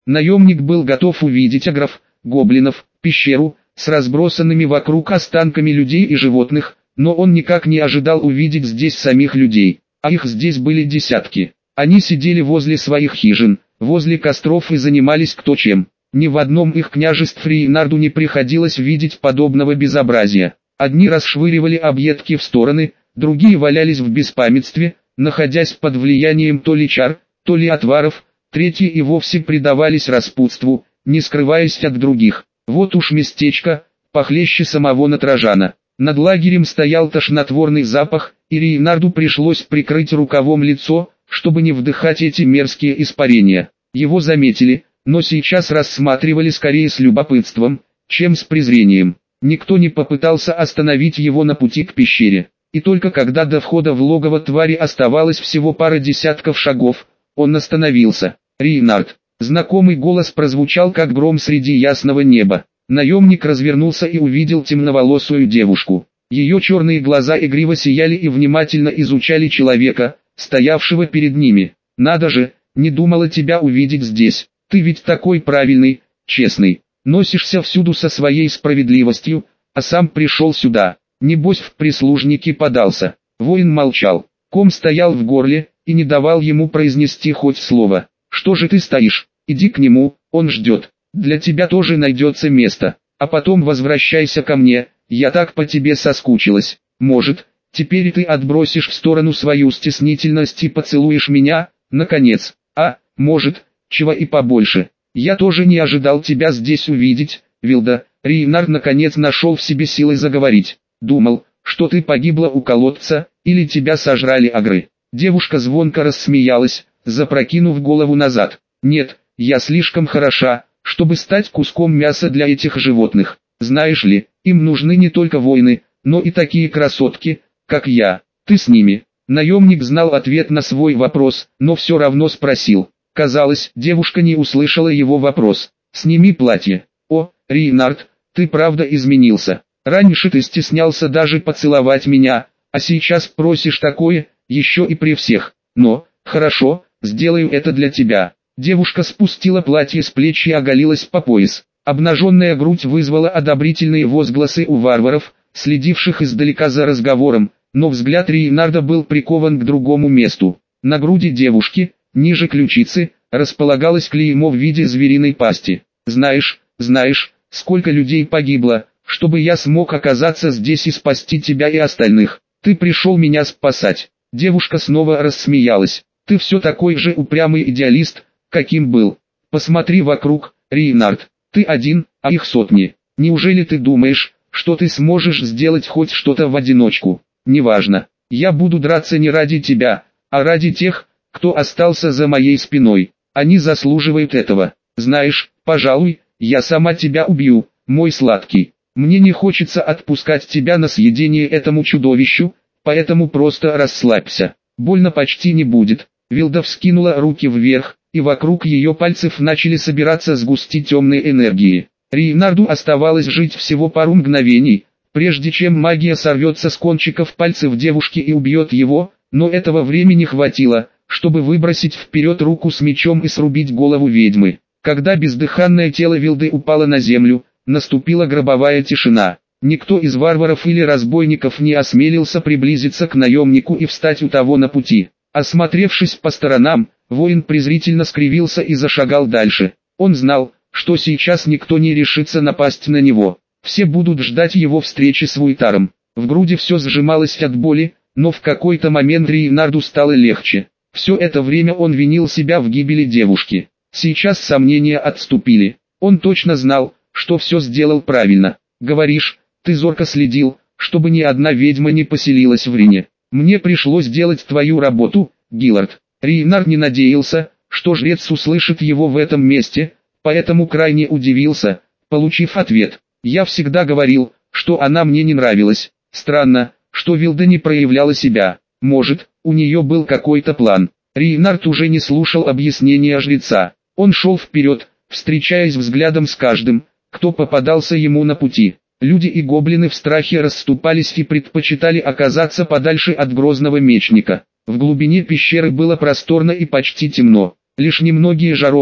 Наемник был готов увидеть агров, гоблинов, пещеру, с разбросанными вокруг останками людей и животных, но он никак не ожидал увидеть здесь самих людей, а их здесь были десятки. Они сидели возле своих хижин, возле костров и занимались кто чем. Ни в одном их княжестве Рейнарду не приходилось видеть подобного безобразия. Одни расшвыривали объедки в стороны, другие валялись в беспамятстве, находясь под влиянием то ли чар, то ли отваров, третьи и вовсе предавались распутству, не скрываясь от других. Вот уж местечко, похлеще самого Натрожана. Над лагерем стоял тошнотворный запах, и Рейнарду пришлось прикрыть рукавом лицо, чтобы не вдыхать эти мерзкие испарения. Его заметили, но сейчас рассматривали скорее с любопытством, чем с презрением. Никто не попытался остановить его на пути к пещере. И только когда до входа в логово твари оставалось всего пара десятков шагов, он остановился. «Рейнард!» Знакомый голос прозвучал как гром среди ясного неба. Наемник развернулся и увидел темноволосую девушку. Ее черные глаза игриво сияли и внимательно изучали человека, стоявшего перед ними. «Надо же, не думала тебя увидеть здесь. Ты ведь такой правильный, честный. Носишься всюду со своей справедливостью, а сам пришел сюда. Небось в прислужники подался». Воин молчал. Ком стоял в горле и не давал ему произнести хоть слово. «Что же ты стоишь? Иди к нему, он ждет. Для тебя тоже найдется место. А потом возвращайся ко мне, я так по тебе соскучилась. Может, теперь ты отбросишь в сторону свою стеснительность и поцелуешь меня, наконец. А, может, чего и побольше. Я тоже не ожидал тебя здесь увидеть, Вилда». Рейнард наконец нашел в себе силы заговорить. «Думал, что ты погибла у колодца, или тебя сожрали агры». Девушка звонко рассмеялась, запрокинув голову назад. «Нет, я слишком хороша, чтобы стать куском мяса для этих животных. Знаешь ли, им нужны не только воины, но и такие красотки, как я. Ты с ними». Наемник знал ответ на свой вопрос, но все равно спросил. Казалось, девушка не услышала его вопрос. «Сними платье». «О, Рейнард, ты правда изменился. Раньше ты стеснялся даже поцеловать меня, а сейчас просишь такое, еще и при всех. Но, хорошо, сделаю это для тебя». Девушка спустила платье с плеч и оголилась по пояс. Обнаженная грудь вызвала одобрительные возгласы у варваров, следивших издалека за разговором, но взгляд Рейнарда был прикован к другому месту. На груди девушки, ниже ключицы, располагалось клеймо в виде звериной пасти. Знаешь, сколько людей погибло, чтобы я смог оказаться здесь и спасти тебя и остальных. Ты пришел меня спасать». Девушка снова рассмеялась. «Ты все такой же упрямый идеалист, каким был. Посмотри вокруг, Рейнард, ты один, а их сотни. Неужели ты думаешь, что ты сможешь сделать хоть что-то в одиночку? Неважно, я буду драться не ради тебя, а ради тех, кто остался за моей спиной. Они заслуживают этого. Знаешь, пожалуй, я сама тебя убью, мой сладкий. Мне не хочется отпускать тебя на съедение этому чудовищу, поэтому просто расслабься. Больно почти не будет». Вилда вскинула руки вверх, и вокруг ее пальцев начали собираться сгустки темной энергии. Рейнарду оставалось жить всего пару мгновений, прежде чем магия сорвется с кончиков пальцев девушки и убьет его, но этого времени хватило, чтобы выбросить вперед руку с мечом и срубить голову ведьмы. Когда бездыханное тело Вилды упало на землю, наступила гробовая тишина. Никто из варваров или разбойников не осмелился приблизиться к наемнику и встать у того на пути. Осмотревшись по сторонам, воин презрительно скривился и зашагал дальше. Он знал, что сейчас никто не решится напасть на него. Все будут ждать его встречи с Вуйтаром. В груди все сжималось от боли, но в какой-то момент Рейнарду стало легче. Все это время он винил себя в гибели девушки. Сейчас сомнения отступили. Он точно знал, что все сделал правильно. «Говоришь, ты зорко следил, чтобы ни одна ведьма не поселилась в Рине. Мне пришлось делать твою работу, Гиллард». Рейнард не надеялся, что жрец услышит его в этом месте, поэтому крайне удивился, получив ответ. «Я всегда говорил, что она мне не нравилась. Странно, что Вилда не проявляла себя. Может, у нее был какой-то план». Рейнард уже не слушал объяснения жреца. Он шел вперед, встречаясь взглядом с каждым, кто попадался ему на пути. Люди и гоблины в страхе расступались и предпочитали оказаться подальше от грозного мечника. В глубине пещеры было просторно и почти темно. Лишь немногие жаровни,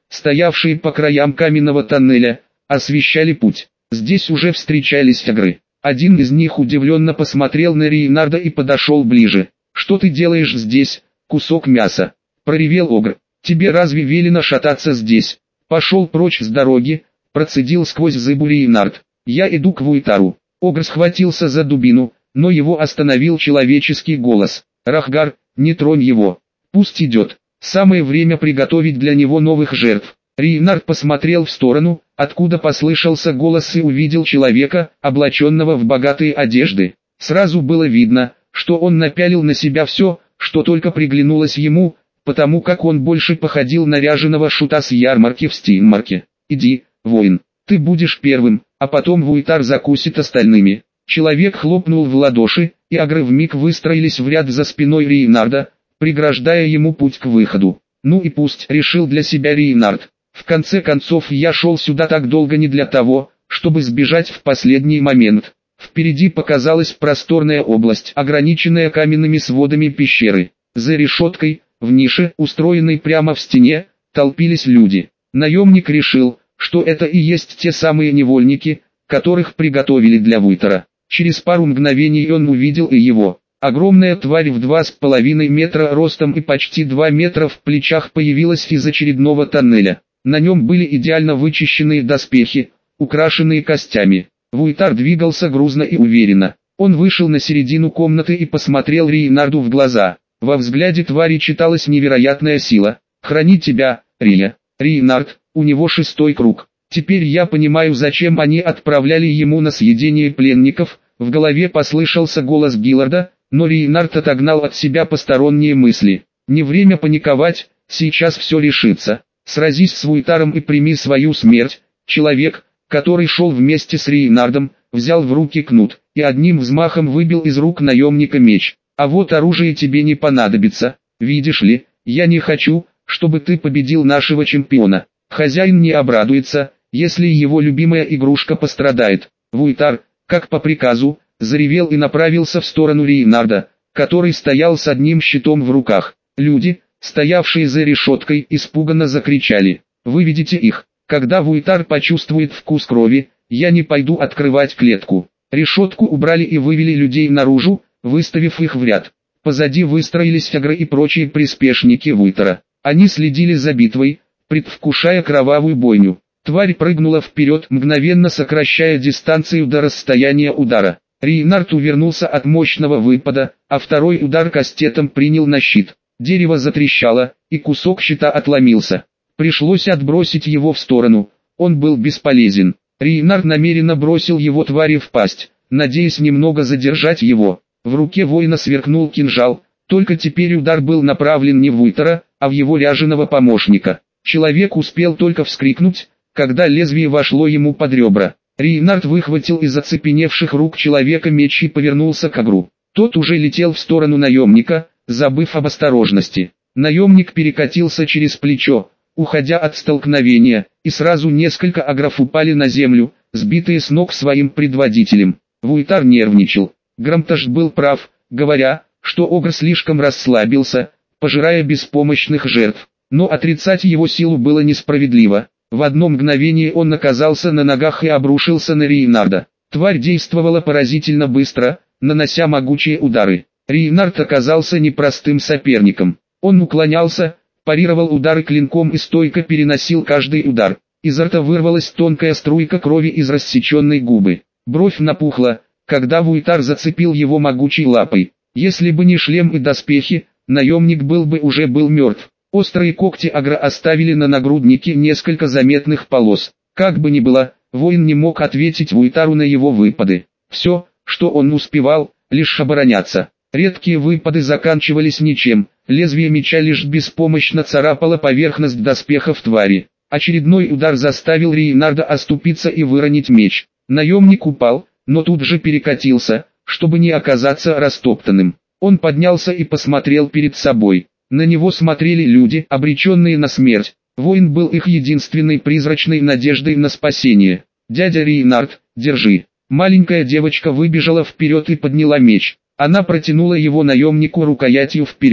стоявшие по краям каменного тоннеля, освещали путь. Здесь уже встречались огры. Один из них удивленно посмотрел на Рейнарда и подошел ближе. «Что ты делаешь здесь, кусок мяса?» – проревел огр. «Тебе разве велено шататься здесь?» «Пошел прочь с дороги», – процедил сквозь зубы Рейнард. «Я иду к Вуйтару». Огр схватился за дубину, но его остановил человеческий голос. «Рахгар, не тронь его. Пусть идет. Самое время приготовить для него новых жертв». Рейнард посмотрел в сторону, откуда послышался голос, и увидел человека, облаченного в богатые одежды. Сразу было видно, что он напялил на себя все, что только приглянулось ему, потому как он больше походил на ряженого шута с ярмарки в Стинмарке. «Иди, воин, ты будешь первым, а потом Вуйтар закусит остальными». Человек хлопнул в ладоши, и огры вмиг выстроились в ряд за спиной Рейнарда, преграждая ему путь к выходу. «Ну и пусть», — решил для себя Рейнард. «В конце концов, я шел сюда так долго не для того, чтобы сбежать в последний момент». Впереди показалась просторная область, ограниченная каменными сводами пещеры. За решеткой, в нише, устроенной прямо в стене, толпились люди. Наемник решил, что это и есть те самые невольники, которых приготовили для Вуйтара. Через пару мгновений он увидел и его. Огромная тварь в 2,5 метра ростом и почти 2 метра в плечах появилась из очередного тоннеля. На нем были идеально вычищенные доспехи, украшенные костями. Вуйтар двигался грузно и уверенно. Он вышел на середину комнаты и посмотрел Рейнарду в глаза. Во взгляде твари читалась невероятная сила. «Храни тебя, Рия». Рейнард, у него 6-й круг. Теперь я понимаю, зачем они отправляли ему на съедение пленников. В голове послышался голос Гилларда, но Рейнард отогнал от себя посторонние мысли. Не время паниковать, сейчас все решится. Сразись с Вуйтаром и прими свою смерть. Человек, который шел вместе с Рейнардом, взял в руки кнут и одним взмахом выбил из рук наемника меч. «А вот оружие тебе не понадобится, видишь ли, я не хочу, чтобы ты победил нашего чемпиона. Хозяин не обрадуется, если его любимая игрушка пострадает». Вуйтар, как по приказу, заревел и направился в сторону Рейнарда, который стоял с одним щитом в руках. Люди, стоявшие за решеткой, испуганно закричали: «Выведите их!» Когда Вуйтар почувствует вкус крови, я не пойду открывать клетку. Решетку убрали и вывели людей наружу, выставив их в ряд. Позади выстроились огры и прочие приспешники Вуйтара. Они следили за битвой, предвкушая кровавую бойню. Тварь прыгнула вперед, мгновенно сокращая дистанцию до расстояния удара. Рейнард увернулся от мощного выпада, а второй удар кастетом принял на щит. Дерево затрещало, и кусок щита отломился. Пришлось отбросить его в сторону, он был бесполезен. Рейнард намеренно бросил его твари в пасть, надеясь немного задержать его. В руке воина сверкнул кинжал, только теперь удар был направлен не в Вуйтара, а в его ряженого помощника. Человек успел только вскрикнуть, когда лезвие вошло ему под ребра. Рейнард выхватил из оцепеневших рук человека меч и повернулся к огру. Тот уже летел в сторону наемника, забыв об осторожности. Наемник перекатился через плечо, уходя от столкновения, и сразу несколько огров упали на землю, сбитые с ног своим предводителем. Вуйтар нервничал. Грамташ был прав, говоря, что огр слишком расслабился, пожирая беспомощных жертв. Но отрицать его силу было несправедливо. В одно мгновение он оказался на ногах и обрушился на Рейнарда. Тварь действовала поразительно быстро, нанося могучие удары. Рейнард оказался непростым соперником. Он уклонялся, парировал удары клинком и стойко переносил каждый удар. Изо рта вырвалась тонкая струйка крови из рассеченной губы. Бровь напухла, когда Вуйтар зацепил его могучей лапой. Если бы не шлем и доспехи, наемник уже был мертв. Острые когти огра оставили на нагруднике несколько заметных полос. Как бы ни было, воин не мог ответить Вуйтару на его выпады. Все, что он успевал, лишь обороняться. Редкие выпады заканчивались ничем, лезвие меча лишь беспомощно царапало поверхность доспехов твари. Очередной удар заставил Рейнарда оступиться и выронить меч. Наемник упал, но тут же перекатился, чтобы не оказаться растоптанным. Он поднялся и посмотрел перед собой. На него смотрели люди, обреченные на смерть. Воин был их единственной призрачной надеждой на спасение. «Дядя Рейнард, держи». Маленькая девочка выбежала вперед и подняла меч. Она протянула его наемнику рукоятью вперед.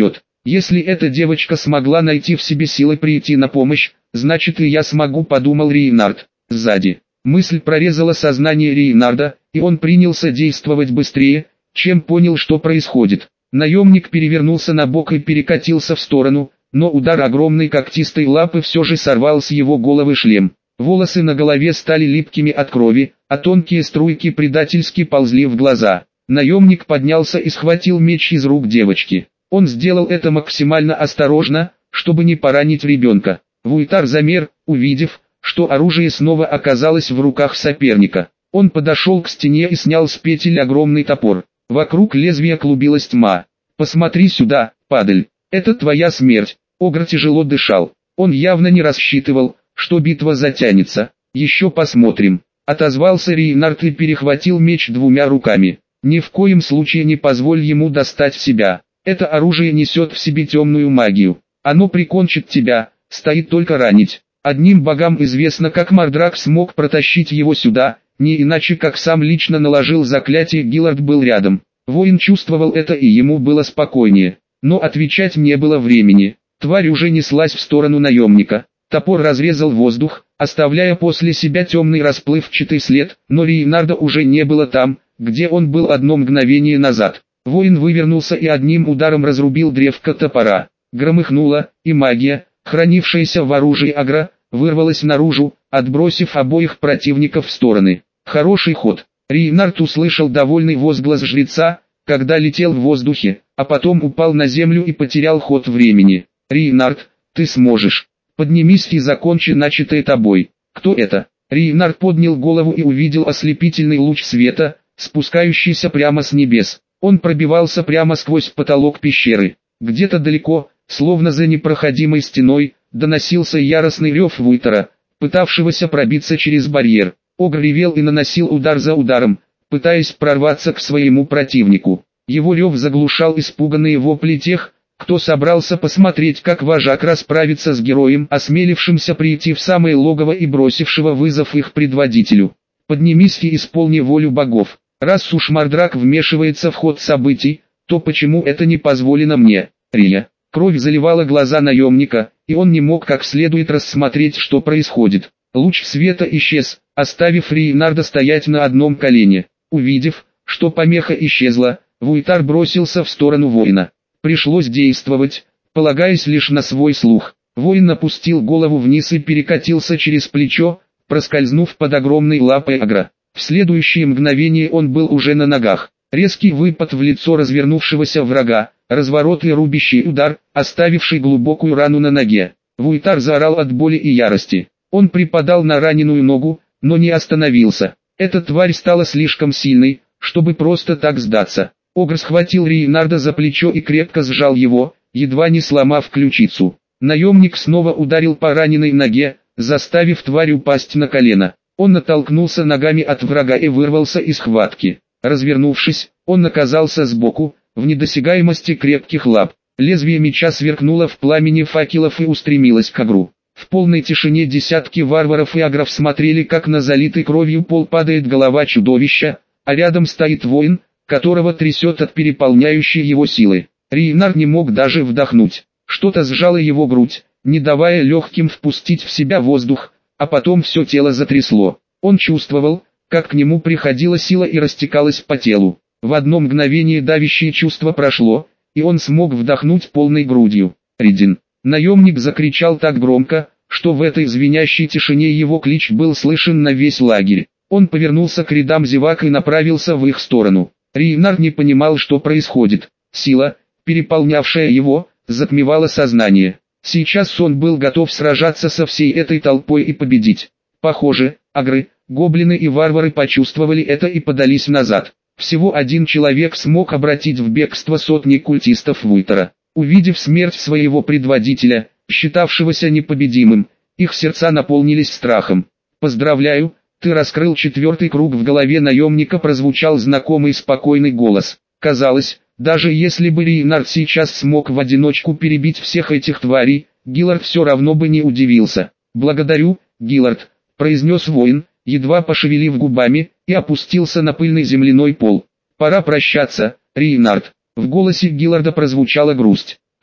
Если эта девочка смогла найти в себе силы прийти на помощь, значит и я смогу, подумал Рейнард. Сзади. Мысль прорезала сознание Рейнарда, и он принялся действовать быстрее, чем понял, что происходит. Наемник перевернулся на бок и перекатился в сторону, но удар огромной когтистой лапы все же сорвал с его головы шлем. Волосы на голове стали липкими от крови, а тонкие струйки предательски ползли в глаза. Наемник поднялся и схватил меч из рук девочки. Он сделал это максимально осторожно, чтобы не поранить ребенка. Вуйтар замер, увидев, что оружие снова оказалось в руках соперника. Он подошел к стене и снял с петель огромный топор. Вокруг лезвия клубилась тьма. «Посмотри сюда, падаль, это твоя смерть». Огр тяжело дышал. Он явно не рассчитывал, что битва затянется. «Еще посмотрим», — отозвался Рейнард и перехватил меч двумя руками. «Ни в коем случае не позволь ему достать себя. Это оружие несет в себе темную магию. Оно прикончит тебя, стоит только ранить. Одним богам известно, как Мордрак смог протащить его сюда, не иначе как сам лично наложил заклятие. Гиллард был рядом. Воин чувствовал это, и ему было спокойнее. Но отвечать не было времени. Тварь уже неслась в сторону наемника. Топор разрезал воздух, оставляя после себя темный расплывчатый след, но Рейнарда уже не было там, где он был одно мгновение назад. Воин вывернулся и одним ударом разрубил древко топора. Громыхнуло, и магия, хранившаяся в оружии Огра, вырвалась наружу, отбросив обоих противников в стороны. Хороший ход. Рейнард услышал довольный возглас жреца, когда летел в воздухе, а потом упал на землю и потерял ход времени. «Рейнард, ты сможешь. Поднимись и закончи начатое тобой». «Кто это?» Рейнард поднял голову и увидел ослепительный луч света, спускающийся прямо с небес. Он пробивался прямо сквозь потолок пещеры. Где-то далеко, словно за непроходимой стеной, доносился яростный рев Вуйтара, пытавшегося пробиться через барьер. Огр ревел и наносил удар за ударом, пытаясь прорваться к своему противнику. Его рев заглушал испуганные вопли тех, кто собрался посмотреть, как вожак расправится с героем, осмелившимся прийти в самое логово и бросившего вызов их предводителю. «Поднимись и исполни волю богов. Раз уж Мордрак вмешивается в ход событий, то почему это не позволено мне?» Рия. Кровь заливала глаза наемника, и он не мог как следует рассмотреть, что происходит. Луч света исчез, оставив Рейнарда стоять на одном колене. Увидев, что помеха исчезла, Вуйтар бросился в сторону воина. Пришлось действовать, полагаясь лишь на свой слух. Воин опустил голову вниз и перекатился через плечо, проскользнув под огромной лапой Огра. В следующее мгновение он был уже на ногах. Резкий выпад в лицо развернувшегося врага, разворот и рубящий удар, оставивший глубокую рану на ноге. Вуйтар заорал от боли и ярости. Он припадал на раненую ногу, но не остановился. Эта тварь стала слишком сильной, чтобы просто так сдаться. Огр схватил Рейнарда за плечо и крепко сжал его, едва не сломав ключицу. Наемник снова ударил по раненой ноге, заставив тварь упасть на колено. Он оттолкнулся ногами от врага и вырвался из схватки. Развернувшись, он оказался сбоку, в недосягаемости крепких лап. Лезвие меча сверкнуло в пламени факелов и устремилось к Огру. В полной тишине десятки варваров и агров смотрели, как на залитый кровью пол падает голова чудовища, а рядом стоит воин, которого трясет от переполняющей его силы. Рейнард не мог даже вдохнуть. Что-то сжало его грудь, не давая легким впустить в себя воздух, а потом все тело затрясло. Он чувствовал, как к нему приходила сила и растекалась по телу. В одно мгновение давящее чувство прошло, и он смог вдохнуть полной грудью. «Ридин!» Наемник закричал так громко, что в этой звенящей тишине его клич был слышен на весь лагерь. Он повернулся к рядам зевак и направился в их сторону. Рейнард не понимал, что происходит. Сила, переполнявшая его, затмевала сознание. Сейчас он был готов сражаться со всей этой толпой и победить. Похоже, агры, гоблины и варвары почувствовали это и подались назад. Всего один человек смог обратить в бегство сотни культистов Вуйтара. Увидев смерть своего предводителя, считавшегося непобедимым, их сердца наполнились страхом. «Поздравляю, ты раскрыл четвертый круг». В голове наемника прозвучал знакомый спокойный голос. Казалось, даже если бы Рейнард сейчас смог в одиночку перебить всех этих тварей, Гиллард все равно бы не удивился. «Благодарю, Гиллард», — произнес воин, едва пошевелив губами, и опустился на пыльный земляной пол. «Пора прощаться, Рейнард». В голосе Гилларда прозвучала грусть. «Как?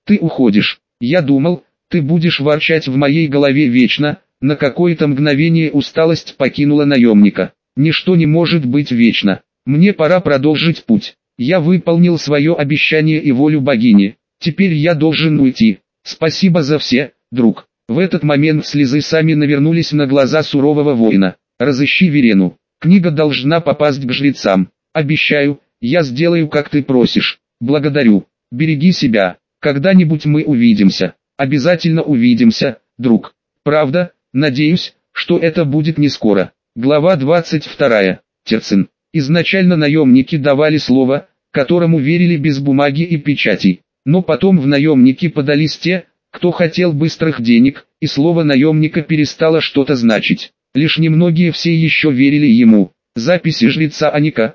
Ты уходишь. Я думал, ты будешь ворчать в моей голове вечно. На какое-то мгновение усталость покинула наемника. Ничто не может быть вечно. Мне пора продолжить путь. Я выполнил свое обещание и волю богини. Теперь я должен уйти. Спасибо за все, друг. В этот момент слезы сами навернулись на глаза сурового воина. Разыщи Верену. Книга должна попасть к жрецам. Обещаю, я сделаю, как ты просишь. Благодарю. Береги себя. Когда-нибудь мы увидимся. Обязательно увидимся, друг. Правда, надеюсь, что это будет не скоро. Глава 22. Терцин. Изначально наемники давали слово, которому верили без бумаги и печатей. Но потом в наемники подались те, кто хотел быстрых денег, и слово наемника перестало что-то значить. Лишь немногие все еще верили ему. Записи жреца Аника,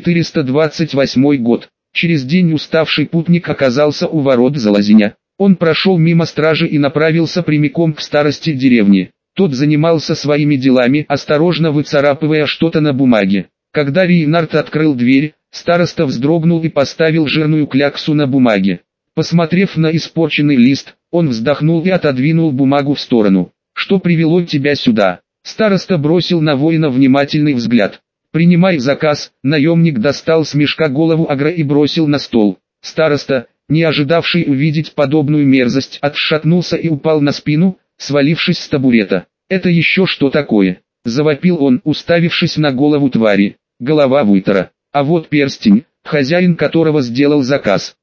428 год. Через день уставший путник оказался у ворот Залозиня. Он прошел мимо стражи и направился прямиком к старости деревни. Тот занимался своими делами, осторожно выцарапывая что-то на бумаге. Когда Рейнард открыл дверь, староста вздрогнул и поставил жирную кляксу на бумаге. Посмотрев на испорченный лист, он вздохнул и отодвинул бумагу в сторону. «Что привело тебя сюда?» Староста бросил на воина внимательный взгляд. «Принимай заказ». Наемник достал с мешка голову агра и бросил на стол. Староста, не ожидавший увидеть подобную мерзость, отшатнулся и упал на спину, свалившись с табурета. «Это еще что такое?» — завопил он, уставившись на голову твари. Голова Вуйтера. А вот перстень, хозяин которого сделал заказ.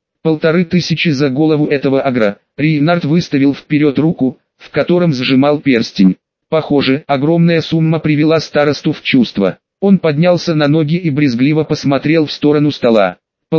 1500 за голову этого агра. Рейнард выставил вперед руку, в котором сжимал перстень. Похоже, огромная сумма привела старосту в чувство. Он поднялся на ноги и брезгливо посмотрел в сторону стола.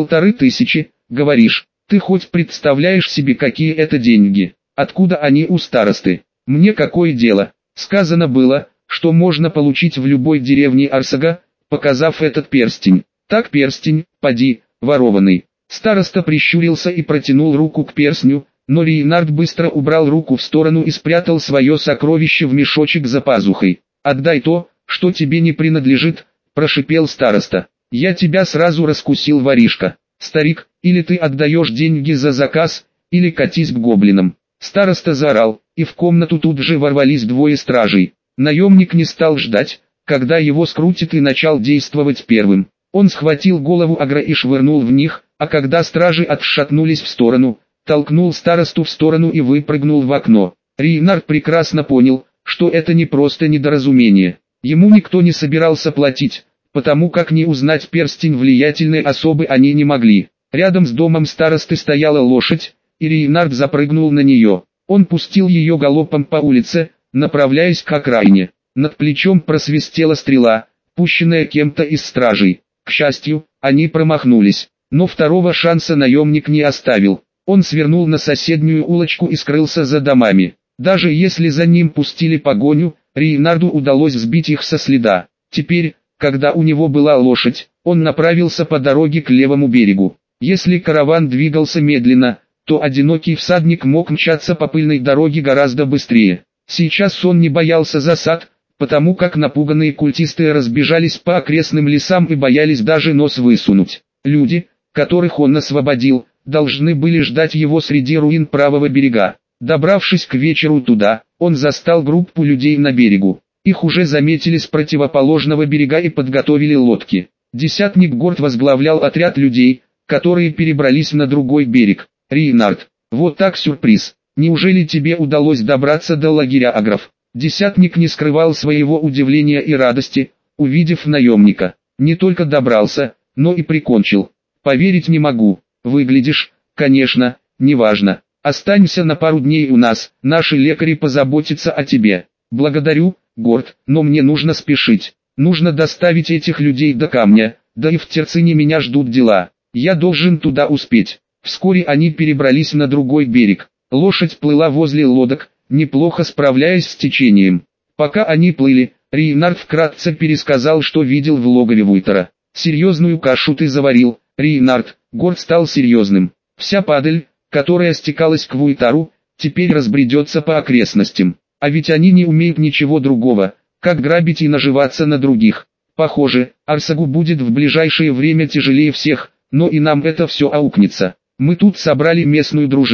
1500, говоришь? Ты хоть представляешь себе, какие это деньги? Откуда они у старосты? Мне какое дело? Сказано было, что можно получить в любой деревне Арсага, показав этот перстень. Так перстень, поди, ворованный. Староста прищурился и протянул руку к перстню, но Рейнард быстро убрал руку в сторону и спрятал свое сокровище в мешочек за пазухой. «Отдай то, что тебе не принадлежит», – прошипел староста. «Я тебя сразу раскусил, воришка. Старик, или ты отдаешь деньги за заказ, или катись к гоблинам». Староста заорал, и в комнату тут же ворвались двое стражей. Наемник не стал ждать, когда его скрутит, и начал действовать первым. Он схватил голову агра и швырнул в них, а когда стражи отшатнулись в сторону, толкнул старосту в сторону и выпрыгнул в окно. Рейнард прекрасно понял, что это не просто недоразумение. Ему никто не собирался платить, потому как не узнать перстень влиятельной особы они не могли. Рядом с домом старосты стояла лошадь, и Рейнард запрыгнул на нее. Он пустил ее галопом по улице, направляясь к окраине. Над плечом просвистела стрела, пущенная кем-то из стражей. К счастью, они промахнулись, но второго шанса наемник не оставил. Он свернул на соседнюю улочку и скрылся за домами. Даже если за ним пустили погоню, Рейнарду удалось сбить их со следа. Теперь, когда у него была лошадь, он направился по дороге к левому берегу. Если караван двигался медленно, то одинокий всадник мог мчаться по пыльной дороге гораздо быстрее. Сейчас он не боялся засад, потому как напуганные культисты разбежались по окрестным лесам и боялись даже нос высунуть. Люди, которых он освободил, должны были ждать его среди руин правого берега. Добравшись к вечеру туда, он застал группу людей на берегу. Их уже заметили с противоположного берега и подготовили лодки. Десятник Горд возглавлял отряд людей, которые перебрались на другой берег. «Рейнард, вот так сюрприз. Неужели тебе удалось добраться до лагеря агров?» Десятник не скрывал своего удивления и радости, увидев наемника. «Не только добрался, но и прикончил. Поверить не могу. Выглядишь, конечно, неважно. Останься на пару дней у нас, наши лекари позаботятся о тебе». «Благодарю, Горд, но мне нужно спешить. Нужно доставить этих людей до камня, да и в Терцине меня ждут дела. Я должен туда успеть». Вскоре они перебрались на другой берег. Лошадь плыла возле лодок, неплохо справляясь с течением. Пока они плыли, Рейнард вкратце пересказал, что видел в логове Вуйтера. «Серьезную кашу ты заварил, Рейнард». Горд стал серьезным. «Вся падаль, которая стекалась к Вуйтеру, теперь разбредется по окрестностям. А ведь они не умеют ничего другого, как грабить и наживаться на других. Похоже, Арсагу будет в ближайшее время тяжелее всех, но и нам это все аукнется. Мы тут собрали местную дружину.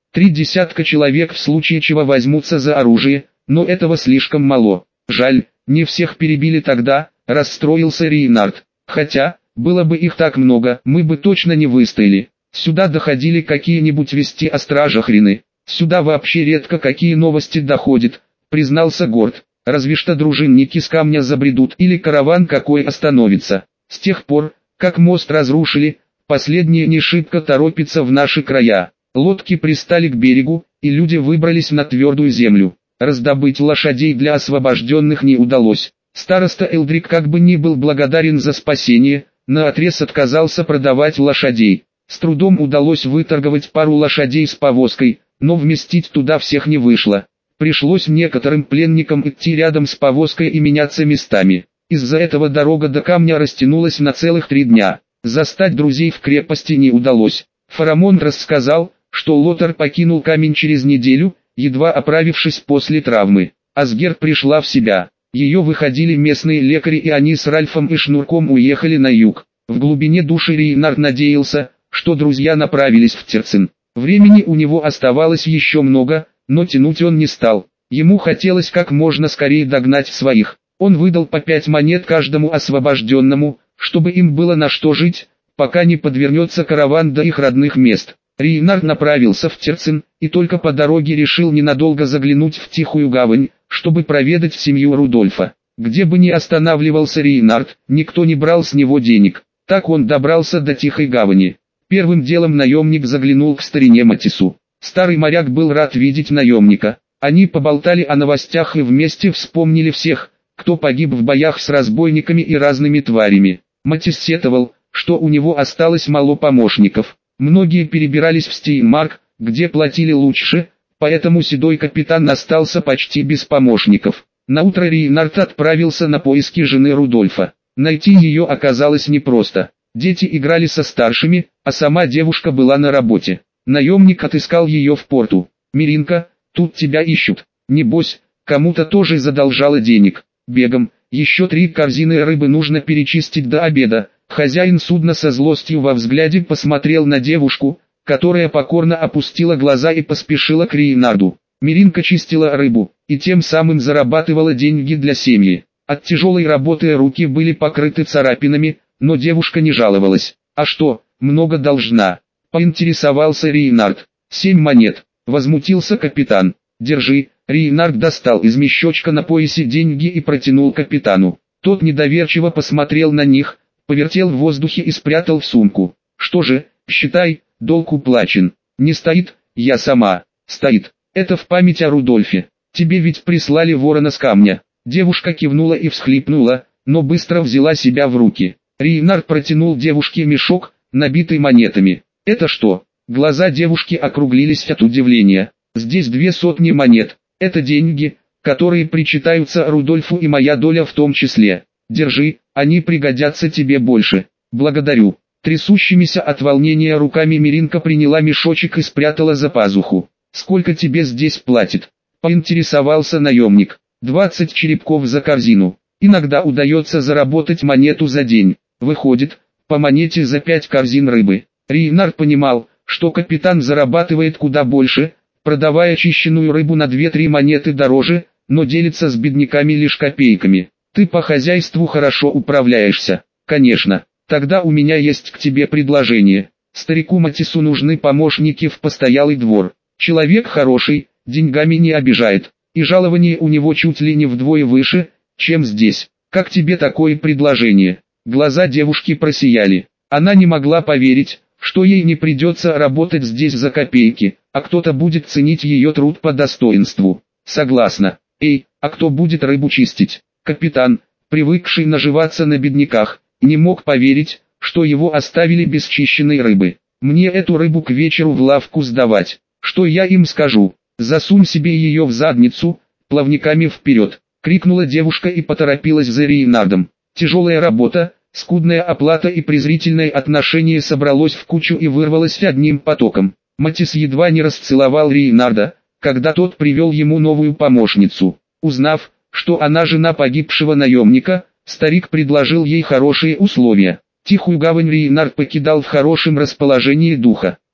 3 десятка человек в случае чего возьмутся за оружие, но этого слишком мало. Жаль, не всех перебили тогда, расстроился Рейнард. Хотя, было бы их так много, мы бы точно не выстояли. Сюда доходили какие-нибудь вести о стражах Рины. Сюда вообще редко какие новости доходят, признался Горд. Разве что дружинники с камня забредут или караван какой остановится. С тех пор, как мост разрушили, последние не шибко торопятся в наши края. Лодки пристали к берегу, и люди выбрались на твердую землю. Раздобыть лошадей для освобожденных не удалось. Староста Элдрик как бы ни был благодарен за спасение, наотрез отказался продавать лошадей. С трудом удалось выторговать пару лошадей с повозкой, но вместить туда всех не вышло. Пришлось некоторым пленникам идти рядом с повозкой и меняться местами. Из-за этого дорога до камня растянулась на целых 3 дня. Застать друзей в крепости не удалось. Фарамон рассказал, что Лотар покинул камень через неделю, едва оправившись после травмы. Асгер пришла в себя. Ее выходили местные лекари, и они с Ральфом и Шнурком уехали на юг. В глубине души Рейнард надеялся, что друзья направились в Терцин. Времени у него оставалось еще много, но тянуть он не стал. Ему хотелось как можно скорее догнать своих. Он выдал по 5 монет каждому освобожденному, чтобы им было на что жить, пока не подвернется караван до их родных мест. Рейнард направился в Терцин, и только по дороге решил ненадолго заглянуть в Тихую гавань, чтобы проведать семью Рудольфа. Где бы ни останавливался Рейнард, никто не брал с него денег. Так он добрался до Тихой гавани. Первым делом наемник заглянул к старине Матису. Старый моряк был рад видеть наемника. Они поболтали о новостях и вместе вспомнили всех, кто погиб в боях с разбойниками и разными тварями. Матис сетовал, что у него осталось мало помощников. Многие перебирались в Стейнмарк, где платили лучше, поэтому седой капитан остался почти без помощников. Наутро Рейнард отправился на поиски жены Рудольфа. Найти ее оказалось непросто. Дети играли со старшими, а сама девушка была на работе. Наемник отыскал ее в порту. «Миринка, тут тебя ищут. Небось, кому-то тоже задолжала денег. Бегом, еще 3 корзины рыбы нужно перечистить до обеда». Хозяин судна со злостью во взгляде посмотрел на девушку, которая покорно опустила глаза и поспешила к Рейнарду. Миринка чистила рыбу, и тем самым зарабатывала деньги для семьи. От тяжелой работы руки были покрыты царапинами, но девушка не жаловалась. «А что, много должна?» — поинтересовался Рейнард. 7 монет, возмутился капитан. «Держи». Рейнард достал из мешочка на поясе деньги и протянул капитану. Тот недоверчиво посмотрел на них, повертел в воздухе и спрятал в сумку. «Что же, считай, долг уплачен». «Не стоит, я сама». «Стоит. Это в память о Рудольфе. Тебе ведь прислали ворона с камня». Девушка кивнула и всхлипнула, но быстро взяла себя в руки. Рейнард протянул девушке мешок, набитый монетами. «Это что?» Глаза девушки округлились от удивления. «Здесь 200 монет. Это деньги, которые причитаются Рудольфу, и моя доля в том числе. Держи, они пригодятся тебе больше». «Благодарю». Трясущимися от волнения руками Миринка приняла мешочек и спрятала за пазуху. «Сколько тебе здесь платят?» — поинтересовался наемник. 20 черепков за корзину. Иногда удается заработать монету за день. Выходит, по монете за 5 корзин рыбы. Рейнард понимал, что капитан зарабатывает куда больше, продавая чищенную рыбу на 2-3 монеты дороже, но делится с бедняками лишь копейками. «Ты по хозяйству хорошо управляешься». «Конечно. Тогда у меня есть к тебе предложение. Старику Матису нужны помощники в постоялый двор. Человек хороший, деньгами не обижает, и жалование у него чуть ли не вдвое выше, чем здесь. Как тебе такое предложение?» Глаза девушки просияли. Она не могла поверить, что ей не придется работать здесь за копейки, а кто-то будет ценить ее труд по достоинству. «Согласна. Эй, а кто будет рыбу чистить?» Капитан, привыкший наживаться на бедняках, не мог поверить, что его оставили без чищенной рыбы. «Мне эту рыбу к вечеру в лавку сдавать. Что я им скажу? Засунь себе ее в задницу, плавниками вперед!» — крикнула девушка и поторопилась за Рейнардом. Тяжелая работа, скудная оплата и презрительное отношение собралось в кучу и вырвалось одним потоком. Матис едва не расцеловал Рейнарда, когда тот привел ему новую помощницу. Узнав, что она жена погибшего наемника, старик предложил ей хорошие условия. Тихую гавань Рейнард покидал в хорошем расположении духа.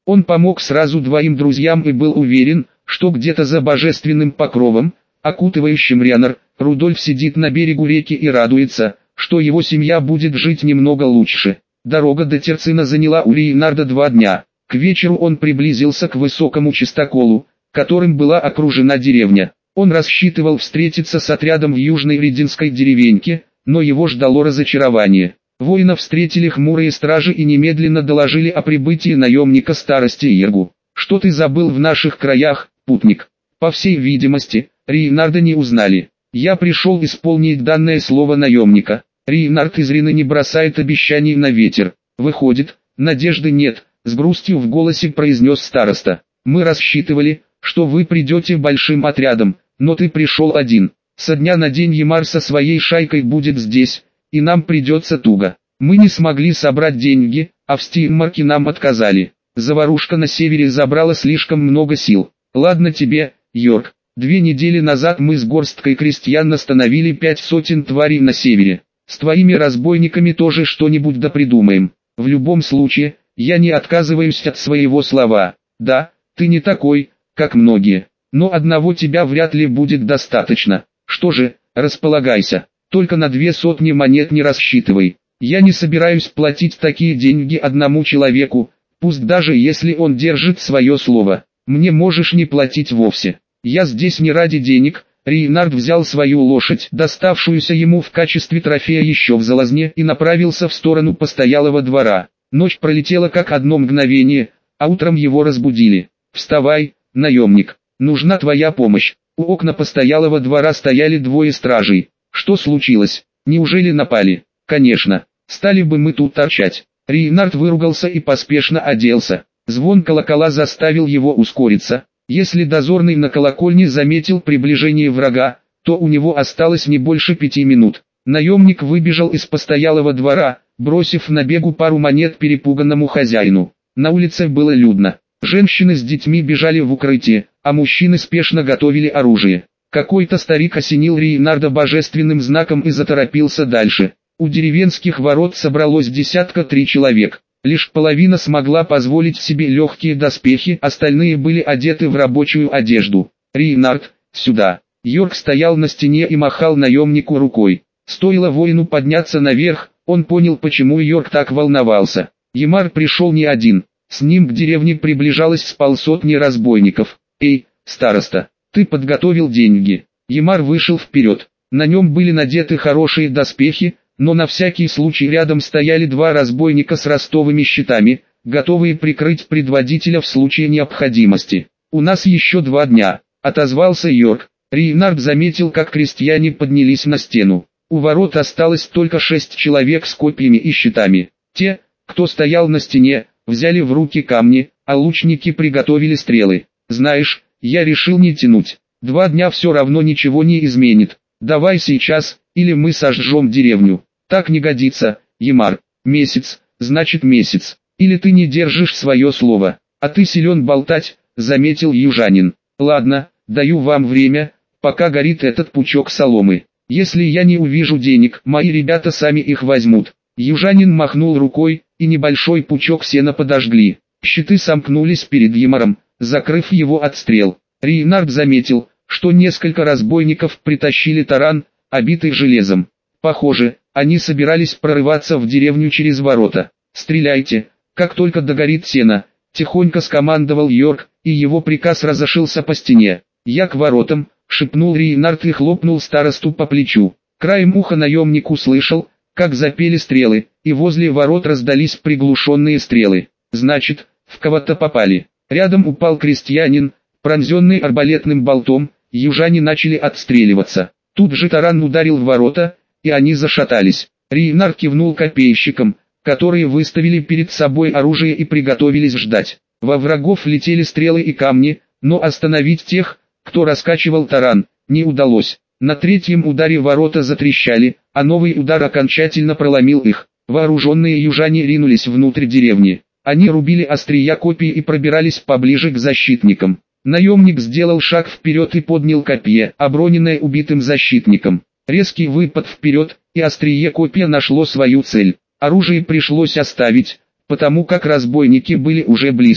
Он помог сразу двоим друзьям и был уверен, что где-то за божественным покровом, окутывающим Ренар, Рудольф сидит на берегу реки и радуется, что его семья будет жить немного лучше. Дорога до Терцина заняла у Рейнарда 2 дня. К вечеру он приблизился к высокому чистоколу, которым была окружена деревня. Он рассчитывал встретиться с отрядом в южной Рединской деревеньке, но его ждало разочарование. Воина встретили хмурые стражи и немедленно доложили о прибытии наемника старости Иргу. «Что ты забыл в наших краях, путник?» По всей видимости, Рейнарда не узнали. «Я пришел исполнить данное слово наемника». Рейнард изрядно не бросает обещаний на ветер. «Выходит, надежды нет», — с грустью в голосе произнес староста. «Мы рассчитывали, что вы придете большим отрядом, но ты пришел один. Со дня на день Ямар со своей шайкой будет здесь, и нам придется туго. Мы не смогли собрать деньги, а в Стиммарке нам отказали. Заварушка на севере забрала слишком много сил. Ладно тебе, Йорк. 2 недели назад мы с горсткой крестьян остановили 5 сотен тварей на севере. С твоими разбойниками тоже что-нибудь да придумаем. В любом случае, я не отказываюсь от своего слова. Да, ты не такой, как многие, но одного тебя вряд ли будет достаточно. Что же, располагайся, только на 200 монет не рассчитывай. Я не собираюсь платить такие деньги одному человеку, пусть даже если он держит свое слово. Мне можешь не платить вовсе. Я здесь не ради денег». Рейнард взял свою лошадь, доставшуюся ему в качестве трофея еще в Залозне, и направился в сторону постоялого двора. Ночь пролетела как одно мгновение, а утром его разбудили. «Вставай, наемник, нужна твоя помощь». У окна постоялого двора стояли 2 стражей. «Что случилось? Неужели напали?» «Конечно, стали бы мы тут торчать». Рейнард выругался и поспешно оделся. Звон колокола заставил его ускориться. Если дозорный на колокольне заметил приближение врага, то у него осталось не больше 5 минут. Наемник выбежал из постоялого двора, бросив на бегу пару монет перепуганному хозяину. На улице было людно. Женщины с детьми бежали в укрытие, а мужчины спешно готовили оружие. Какой-то старик осенил Рейнарда божественным знаком и заторопился дальше. У деревенских ворот собралось 3 человек. Лишь половина смогла позволить себе легкие доспехи, остальные были одеты в рабочую одежду. «Рейнард, сюда!» Йорк стоял на стене и махал наемнику рукой. Стоило воину подняться наверх, он понял, почему Йорк так волновался. Ямар пришел не один. С ним к деревне приближалось с полсотни разбойников. «Эй, староста, ты подготовил деньги?» Ямар вышел вперед. На нем были надеты хорошие доспехи, но на всякий случай рядом стояли 2 разбойника с ростовыми щитами, готовые прикрыть предводителя в случае необходимости. «У нас еще 2 дня», — отозвался Йорк. Рейнард заметил, как крестьяне поднялись на стену. У ворот осталось только 6 человек с копьями и щитами. Те, кто стоял на стене, взяли в руки камни, а лучники приготовили стрелы. «Знаешь, я решил не тянуть. 2 дня все равно ничего не изменит. Давай сейчас, или мы сожжем деревню». «Так не годится, Ямар. Месяц, значит месяц. Или ты не держишь свое слово, а ты силен болтать», — заметил южанин. «Ладно, даю вам время, пока горит этот пучок соломы. Если я не увижу денег, мои ребята сами их возьмут». Южанин махнул рукой, и небольшой пучок сена подожгли. Щиты сомкнулись перед Ямаром, закрыв его от стрел. Рейнард заметил, что несколько разбойников притащили таран, обитый железом. Похоже, они собирались прорываться в деревню через ворота. «Стреляйте, как только догорит сено», — тихонько скомандовал Йорк, и его приказ разошелся по стене. «Я к воротам», — шепнул Рейнард и хлопнул старосту по плечу. Краем уха наемник услышал, как запели стрелы, и возле ворот раздались приглушенные стрелы. «Значит, в кого-то попали». Рядом упал крестьянин, пронзенный арбалетным болтом, южане начали отстреливаться. Тут же таран ударил в ворота, и они зашатались. Рейнард кивнул копейщикам, которые выставили перед собой оружие и приготовились ждать. Во врагов летели стрелы и камни, но остановить тех, кто раскачивал таран, не удалось. На 3-м ударе ворота затрещали, а новый удар окончательно проломил их. Вооруженные южане ринулись внутрь деревни. Они рубили острия копий и пробирались поближе к защитникам. Наемник сделал шаг вперед и поднял копье, оброненное убитым защитником. Резкий выпад вперед, и острие копья нашло свою цель. Оружие пришлось оставить, потому как разбойники были уже близко.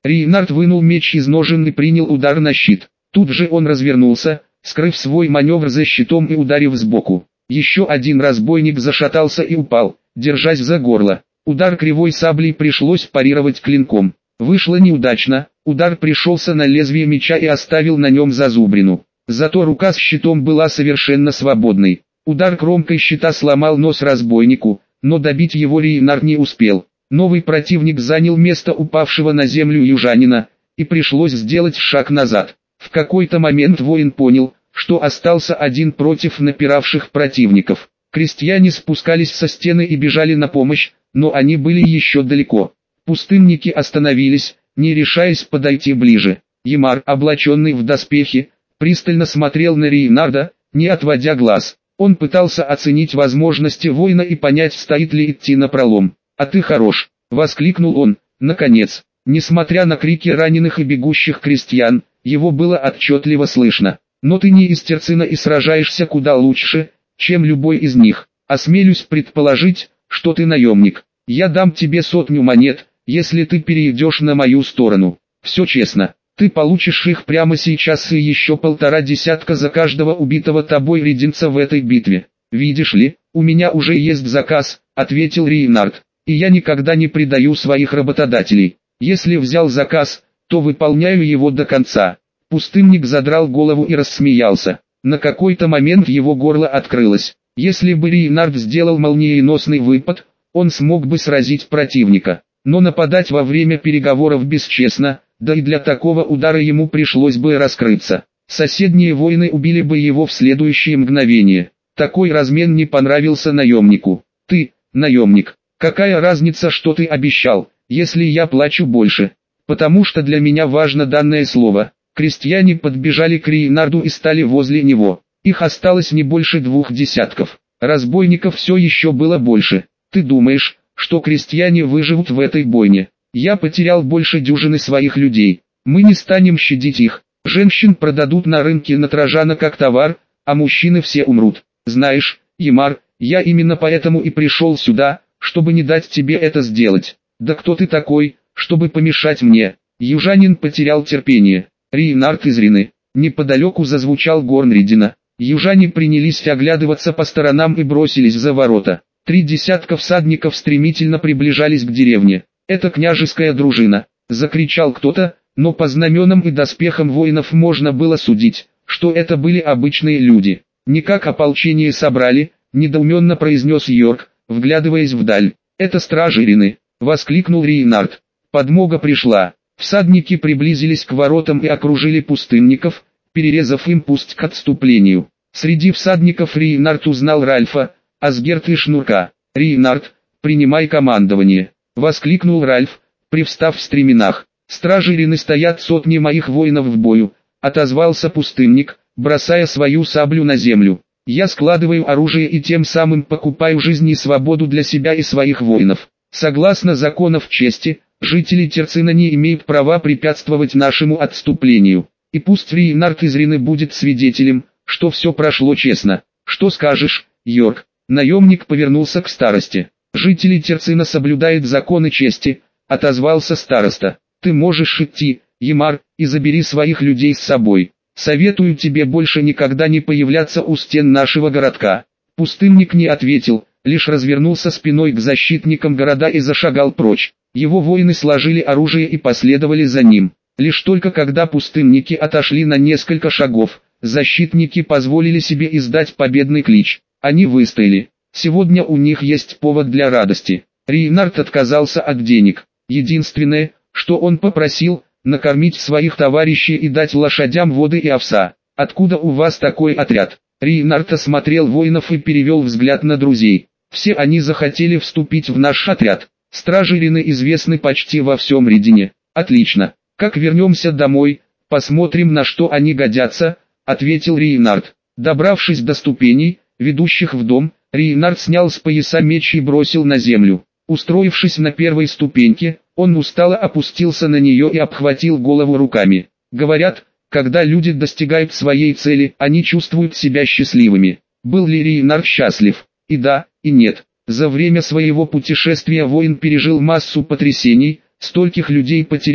Рейнард вынул меч из ножен и принял удар на щит. Тут же он развернулся, скрыв свой маневр за щитом и ударив сбоку. Еще один разбойник зашатался и упал, держась за горло. Удар кривой саблей пришлось парировать клинком. Вышло неудачно, удар пришелся на лезвие меча и оставил на нем зазубрину. Зато рука с щитом была совершенно свободной. Удар кромкой щита сломал нос разбойнику, но добить его Рейнард не успел. Новый противник занял место упавшего на землю южанина, и пришлось сделать шаг назад. В какой-то момент воин понял, что остался один против напиравших противников. Крестьяне спускались со стены и бежали на помощь, но они были еще далеко. Пустынники остановились, не решаясь подойти ближе. Ямар, облаченный в доспехи, пристально смотрел на Рейнарда, не отводя глаз. Он пытался оценить возможности воина и понять, стоит ли идти напролом. «А ты хорош!» — воскликнул он, наконец. Несмотря на крики раненых и бегущих крестьян, его было отчетливо слышно. «Но ты не из Терцина и сражаешься куда лучше, чем любой из них. Осмелюсь предположить, что ты наемник. Я дам тебе 100 монет, если ты перейдешь на мою сторону. Все честно. Ты получишь их прямо сейчас и еще 1,5 десятка за каждого убитого тобой рединца в этой битве. Видишь ли, у меня уже есть заказ», — ответил Рейнард. «И я никогда не предаю своих работодателей. Если взял заказ, то выполняю его до конца». Пустынник задрал голову и рассмеялся. На какой-то момент его горло открылось. Если бы Рейнард сделал молниеносный выпад, он смог бы сразить противника. Но нападать во время переговоров бесчестно, да и для такого удара ему пришлось бы раскрыться. Соседние воины убили бы его в следующее мгновение. Такой размен не понравился наемнику. «Ты, наемник, какая разница, что ты обещал, если я плачу больше? Потому что для меня важно данное слово». Крестьяне подбежали к Рейнарду и стали возле него. Их осталось не больше 2 десятков. Разбойников все еще было больше. «Ты думаешь, что крестьяне выживут в этой бойне? Я потерял больше дюжины своих людей. Мы не станем щадить их. Женщин продадут на рынке на Тражана как товар, а мужчины все умрут. Знаешь, Ямар, я именно поэтому и пришел сюда, чтобы не дать тебе это сделать. Да кто ты такой, чтобы помешать мне?» Южанин потерял терпение. Рейнард из Рины. Неподалеку зазвучал горн Редина. Южане принялись оглядываться по сторонам и бросились за ворота. 3 десятка всадников стремительно приближались к деревне. «Это княжеская дружина!» — закричал кто-то, но по знаменам и доспехам воинов можно было судить, что это были обычные люди. «Не как ополчение собрали», — недоуменно произнес Йорк, вглядываясь вдаль. «Это стражи Рины!» — воскликнул Рейнард. Подмога пришла. Всадники приблизились к воротам и окружили пустынников, перерезав им путь к отступлению. Среди всадников Рейнард узнал Ральфа, Асгерт и Шнурка. «Рейнард, принимай командование!» — воскликнул Ральф, привстав в стременах. «Стражи Рины стоят, сотни моих воинов в бою», — отозвался пустынник, бросая свою саблю на землю. «Я складываю оружие и тем самым покупаю жизнь и свободу для себя и своих воинов. Согласно законов чести, жители Терцина не имеют права препятствовать нашему отступлению. И пусть Рейнард из Рины будет свидетелем, что все прошло честно. Что скажешь, Йорк?» Наемник повернулся к старосте. «Жители Терцина соблюдают законы чести», — отозвался староста. «Ты можешь идти, Ямар, и забери своих людей с собой. Советую тебе больше никогда не появляться у стен нашего городка». Пустынник не ответил, лишь развернулся спиной к защитникам города и зашагал прочь. Его воины сложили оружие и последовали за ним. Лишь только когда пустынники отошли на несколько шагов, защитники позволили себе издать победный клич. Они выстояли. Сегодня у них есть повод для радости. Рейнард отказался от денег. Единственное, что он попросил, накормить своих товарищей и дать лошадям воды и овса. «Откуда у вас такой отряд?» Рейнард осмотрел воинов и перевел взгляд на друзей. «Все они захотели вступить в наш отряд. Стражи Рины известны почти во всем Редине». «Отлично. Как вернемся домой, посмотрим, на что они годятся», — ответил Рейнард. Добравшись до ступеней, ведущих в дом, Рейнард снял с пояса меч и бросил на землю. Устроившись на первой ступеньке, он устало опустился на нее и обхватил голову руками. Говорят, когда люди достигают своей цели, они чувствуют себя счастливыми. Был ли Рейнард счастлив? И да, и нет. За время своего путешествия воин пережил массу потрясений, стольких людей потерял,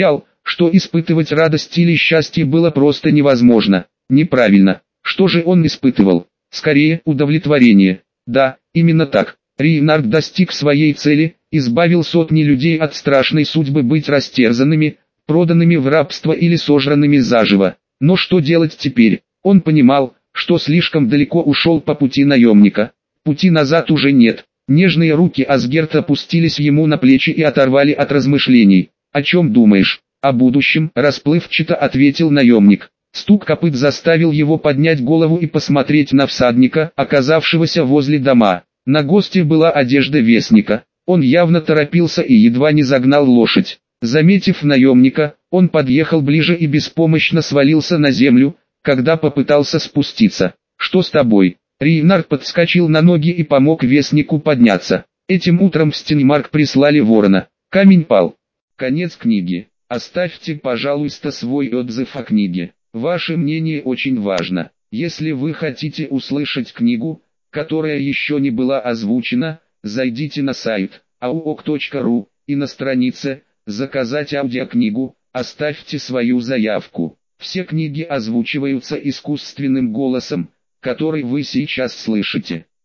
что испытывать радость или счастье было просто невозможно. Неправильно. Что же он испытывал? Скорее, удовлетворение. Да, именно так. Рейнард достиг своей цели, избавил сотни людей от страшной судьбы быть растерзанными, проданными в рабство или сожранными заживо. Но что делать теперь? Он понимал, что слишком далеко ушел по пути наемника. Пути назад уже нет. Нежные руки Асгерта опустились ему на плечи и оторвали от размышлений. «О чем думаешь?» «О будущем», — расплывчато ответил наемник. Стук копыт заставил его поднять голову и посмотреть на всадника, оказавшегося возле дома. На госте была одежда вестника. Он явно торопился и едва не загнал лошадь. Заметив наемника, он подъехал ближе и беспомощно свалился на землю, когда попытался спуститься. «Что с тобой?» Рейнард подскочил на ноги и помог вестнику подняться. Этим утром в Стенмарк прислали ворона. Камень пал. Конец книги. Оставьте, пожалуйста, свой отзыв о книге. Ваше мнение очень важно. Если вы хотите услышать книгу, которая еще не была озвучена, зайдите на сайт auok.ru и на странице «Заказать аудиокнигу» оставьте свою заявку. Все книги озвучиваются искусственным голосом, который вы сейчас слышите.